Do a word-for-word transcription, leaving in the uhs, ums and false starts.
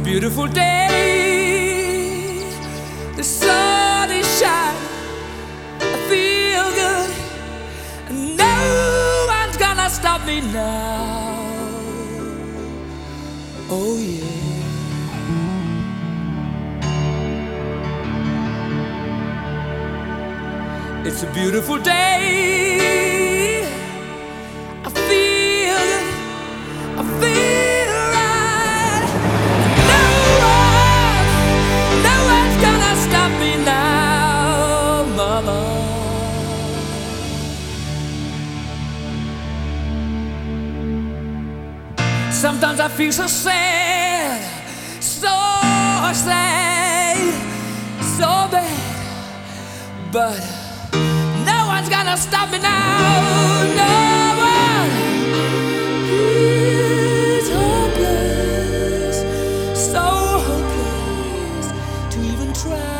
beautiful day. The sun is shining, I feel good, and no one's gonna stop me now. Oh yeah. It's a beautiful day. I feel good, I feel right. No one, no one's gonna stop me now, mama. Sometimes I feel so sad, so sad, so bad, but no one's gonna stop me now. No one. It's hopeless, so hopeless to even try.